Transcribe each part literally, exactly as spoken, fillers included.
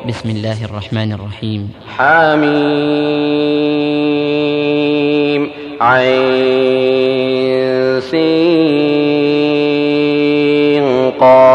بسم الله الرحمن الرحيم. حميم عين سين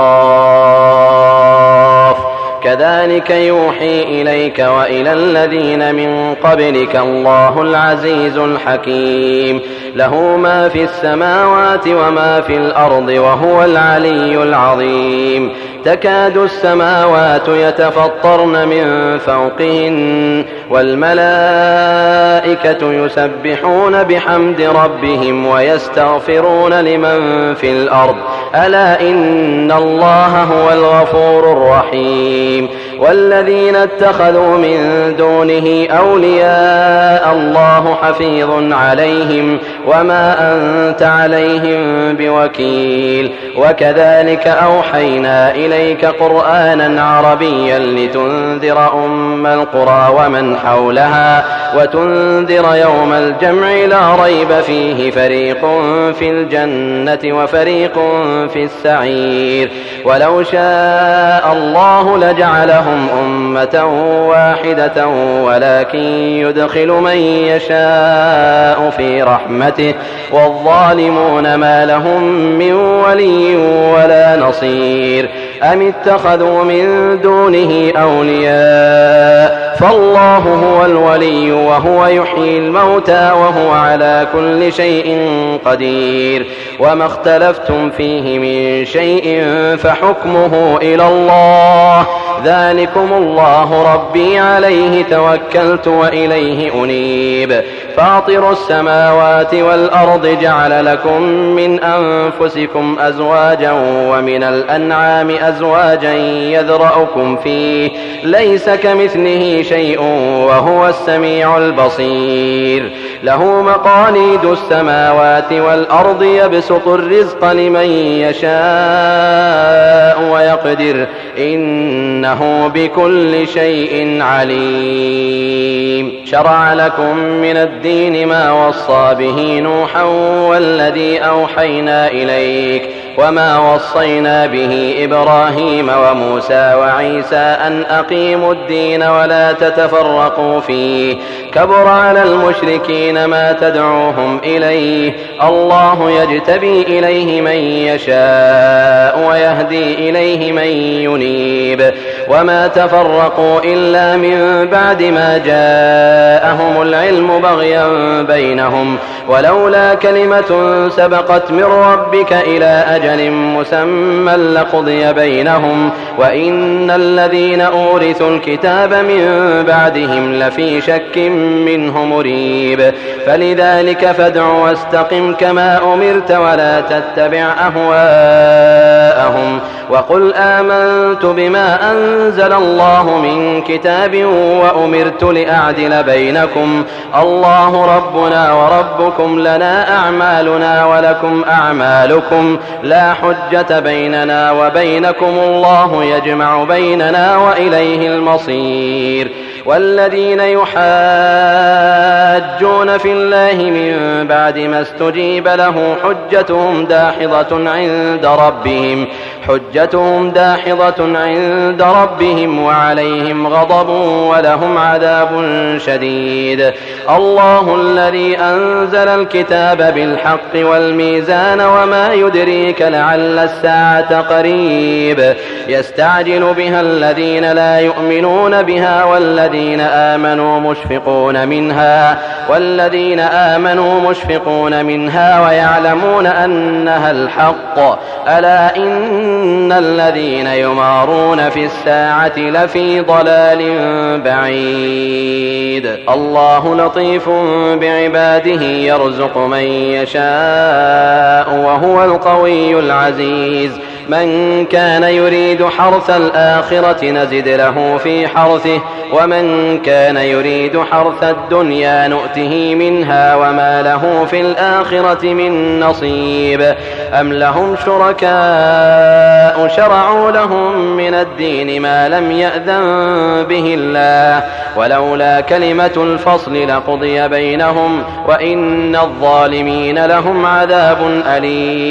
قاف كذلك يوحي إليك وإلى الذين من قبلك الله العزيز الحكيم له ما في السماوات وما في الأرض وهو العلي العظيم تكاد السماوات يتفطرن من فوقهن والملائكة يسبحون بحمد ربهم ويستغفرون لمن في الأرض ألا إن الله هو الغفور الرحيم والذين اتخذوا من دونه أولياء الله حفيظ عليهم وما أنت عليهم بوكيل وكذلك أوحينا إليك قرآنا عربيا لتنذر أم القرى ومن حولها وتنذر يوم الجمع لا ريب فيه فريق في الجنة وفريق في السعير ولو شاء الله لجعلهم أمة واحدة ولكن يدخل من يشاء في رحمته والظالمون ما لهم من ولي ولا نصير أم اتخذوا من دونه أولياء فالله هو الولي وهو يحيي الموتى وهو على كل شيء قدير وما اختلفتم فيه من شيء فحكمه إلى الله ذلكم الله ربي عليه توكلت وإليه أنيب فاطر السماوات والأرض جعل لكم من أنفسكم أزواجا ومن الأنعام أزواجا يذرأكم فيه ليس كمثله شيء وهو السميع البصير له مقاليد السماوات والأرض يبسط الرزق لمن يشاء ويقدر إنه بكل شيء عليم شرع لكم من الدين ما وصى به نوحا والذي أوحينا إليك وما وصينا به إبراهيم وموسى وعيسى أن أقيموا الدين ولا تتفرقوا فيه كبر على المشركين ما تدعوهم إليه الله يجتبي إليه من يشاء ويهدي إليه من ينيب وما تفرقوا إلا من بعد ما جاءهم العلم بغيا بينهم ولولا كلمة سبقت من ربك إلى أجل مسمى لقضي بينهم وإن الذين أورثوا الكتاب من بعدهم لفي شك منه مريب فلذلك فادع واستقم كما أمرت ولا تتبع أهواءهم وقل آمنت بما أنزل الله من كتاب وأمرت لأعدل بينكم الله ربنا وربكم لنا أعمالنا ولكم أعمالكم لا حجة بيننا وبينكم الله يجمع بيننا وإليه المصير والذين يحاجون في الله من بعد ما استجيب له حجتهم داحضة عند ربهم حجتهم داحضة عند ربهم وعليهم غضب ولهم عذاب شديد الله الذي أنزل الكتاب بالحق والميزان وما يدريك لعل الساعة قريب يستعجل بها الذين لا يؤمنون بها والذين آمنوا مشفقون منها والذين آمنوا مشفقون منها ويعلمون أنها الحق ألا إن الذين يمارون في الساعة لفي ضلال بعيد الله لطيف بعباده يرزق من يشاء وهو القوي العزيز من كان يريد حرث الآخرة نزد له في حرثه ومن كان يريد حرث الدنيا نؤته منها وما له في الآخرة من نصيب أم لهم شركاء شرعوا لهم من الدين ما لم يأذن به الله ولولا كلمة الفصل لقضي بينهم وإن الظالمين لهم عذاب أليم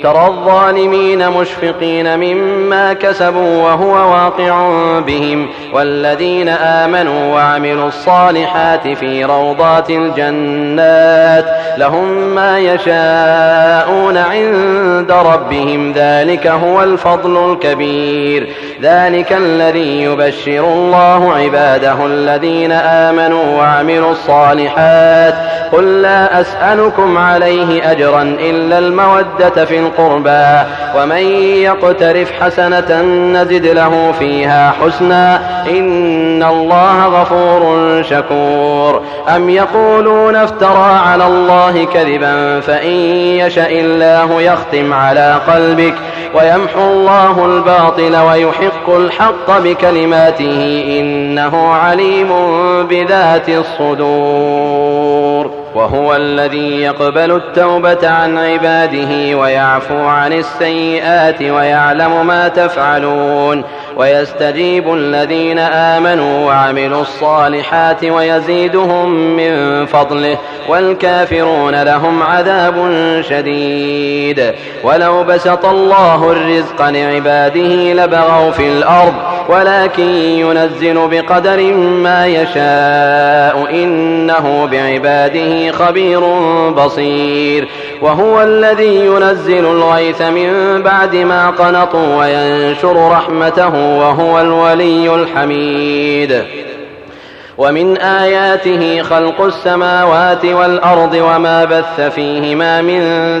ترى الظالمين مشفقين مما كسبوا وهو واقع بهم والذين آمنوا وعملوا الصالحات في روضات الجنات لهم ما يشاءون عند ربهم ذلك هو الفضل الكبير. ذلك الذي يبشر الله عباده الذين آمنوا وعملوا الصالحات قل لا أسألكم عليه أجرا إلا المودة في القربى ومن يقترف حسنة نزد له فيها حسنا إن الله غفور شكور. أم يقولون افترى على الله كذبا فإن يشأ الله يختم على قلبك ويمحو الله الباطل ويحق الحق بكلماته إنه عليم بذات الصدور. وهو الذي يقبل التوبة عن عباده ويعفو عن السيئات ويعلم ما تفعلون ويستجيب الذين آمنوا وعملوا الصالحات ويزيدهم من فضله والكافرون لهم عذاب شديد. ولو بسط الله الرزق لعباده لبغوا في الأرض ولكن ينزل بقدر ما يشاء إنه بعباده خبير بصير. وهو الذي ينزل الغيث من بعد ما قنطوا وينشر رحمته وهو الولي الحميد. ومن آياته خلق السماوات والأرض وما بث فيهما من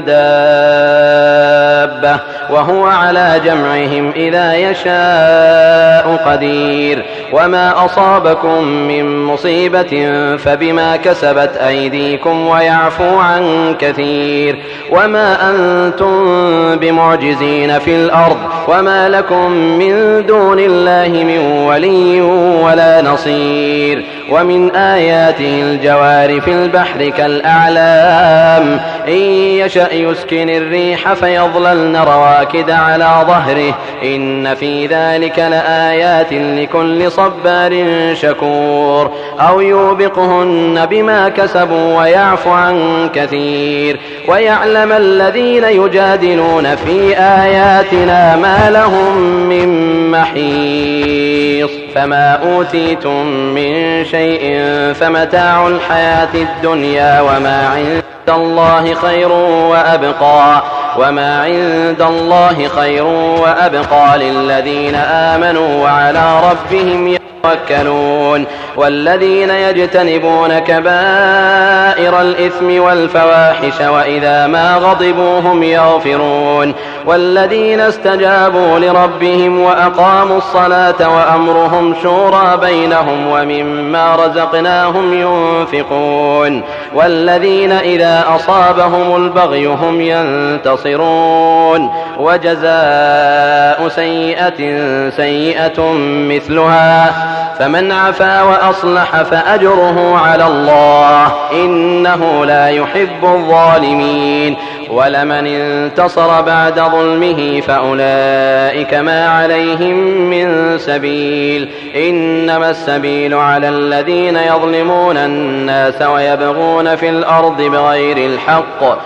دابة وهو على جمعهم إذا يشاء قدير. وما أصابكم من مصيبة فبما كسبت أيديكم ويعفو عن كثير. وما أنتم بمعجزين في الأرض وما لكم من دون الله من ولي ولا نصير. ومن آياته الجوار في البحر كالأعلام إن يشأ يسكن الريح فيظللن رواكد على ظهره إن في ذلك لآيات لكل صبار شكور. أو يوبقهن بما كسبوا ويعفو عن كثير. ويعلم الذين يجادلون في آياتنا ما لهم من محيص. فما أوتيتم من شيء فمتاع الحياة الدنيا وما عند الله خير وأبقى وما عند الله خير وأبقى للذين آمنوا وعلى ربهم يتوكلون. والذين يجتنبون كبائر الإثم والفواحش وإذا ما غضبوا هم يغفرون. والذين استجابوا لربهم وأقاموا الصلاة وأمرهم شورى بينهم ومما رزقناهم ينفقون. والذين إذا أصابهم البغي هم ينتصرون. وجزاء سيئة سيئة مثلها فمن عفا وأصلح فأجره على الله إنه لا يحب الظالمين. ولمن انتصر بعد ظلمه فأولئك ما عليهم من سبيل إنما السبيل على الذين يظلمون الناس ويبغون في الأرض بغير الحق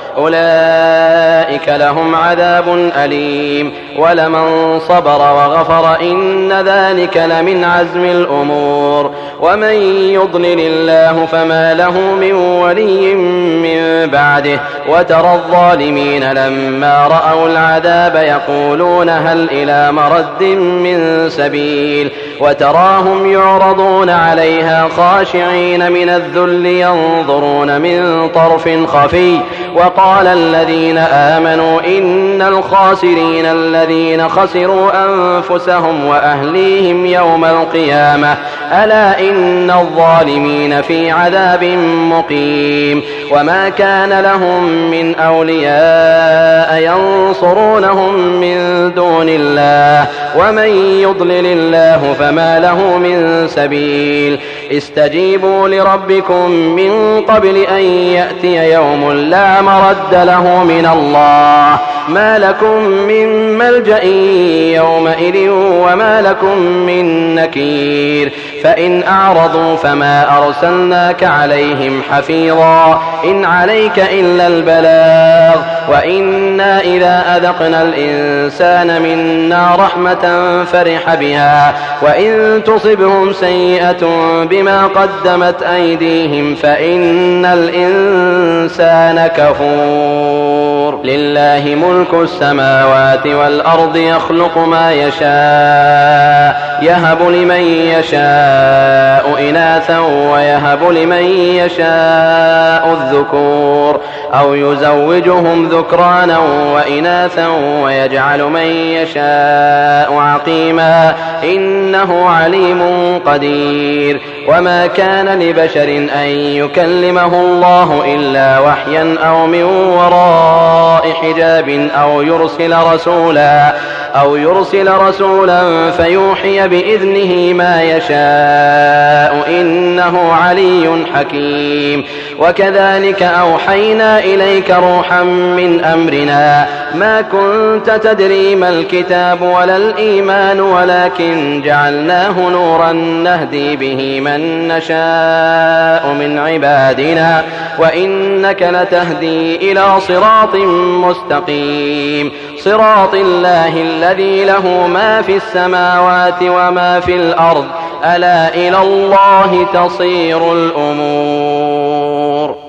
أولئك لهم عذاب أليم. ولمن صبر وغفر إن ذلك لمن عزم الأمور. ومن يضلل الله فما له من ولي من بعده. وترى الظالمين لما رأوا العذاب يقولون هل إلى مرد من سبيل. وتراهم يعرضون عليها خاشعين من الذل ينظرون من طرف خفي. وقال الذين آمنوا إن الخاسرين الذين خسروا أنفسهم وأهليهم يوم القيامة ألا إن الظالمين في عذاب مقيم. وما كان لهم من أولياء ينصرونهم من دون الله ومن يضلل الله فما له من سبيل. استجيبوا لربكم من قبل أن يأتي يوم لا مرد له من الله ما لكم من ملجأ يومئذ وما لكم من نكير. فإن أعرضوا فما أرسلناك عليهم حفيظا إن عليك إلا البلاغ وإنا إذا أذقنا الإنسان منا رحمة فرح بها وإن تصبهم سيئة بما قدمت أيديهم فإن الإنسان كفور لله ملك السماوات والأرض يخلق ما يشاء يهب لمن يشاء إناثا ويهب لمن يشاء الذكور أو يزوجهم ذكرانا وإناثا ويجعل من يشاء عقيما إنه عليم قدير وما كان لبشر أن يكلمه الله إلا وحيا أو من وراء حجاب أو يرسل رسولا أو يرسل رسولا فيوحي بإذنه ما يشاء إنه علي حكيم وكذلك أوحينا إليك روحا من أمرنا ما كنت تدري ما الكتاب ولا الإيمان ولكن جعلناه نورا نهدي به من نشاء من عبادنا وإنك لتهدي إلى صراط مستقيم صراط الله الذي له ما في السماوات وما في الأرض ألا إلى الله تصير الأمور.